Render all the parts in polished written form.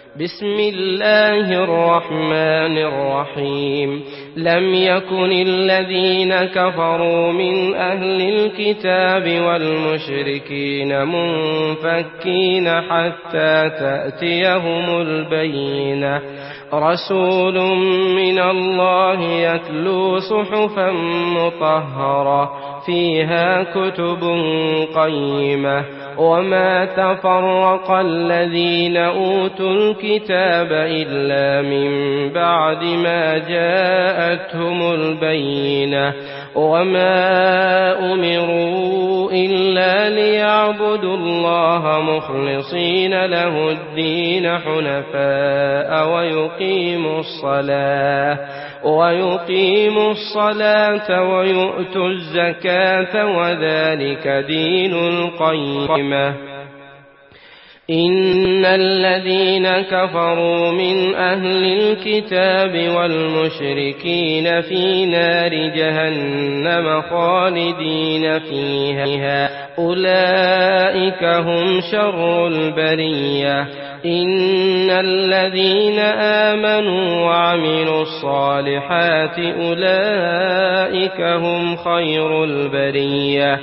بسم الله الرحمن الرحيم. لم يكن الذين كفروا من أهل الكتاب والمشركين منفكين حتى تأتيهم البينة. رسول من الله يتلو صحفا مطهرة فيها كتب قيمة. وما تفرق الذين أوتوا الكتاب إلا من بعد ما جاءتهم البينة. وما أمروا إلا ليعبدوا الله مخلصين له الدين حنفاء ويقيموا الصلاة ويؤتوا الزكاة وذلك دين القيمة. إن الذين كفروا من أهل الكتاب والمشركين في نار جهنم خالدين فيها أولئك هم شر البرية. إن الذين آمنوا وعملوا الصالحات أولئك هم خير البرية.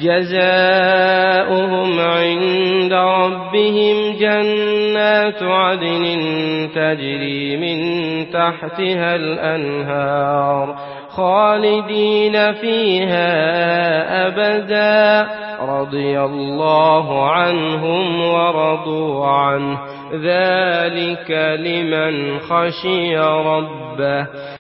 جزاؤهم عند ربهم جنات عدن تجري من تحتها الأنهار خالدين فيها أبدا رضي الله عنهم ورضوا عنه ذلك لمن خشي ربه.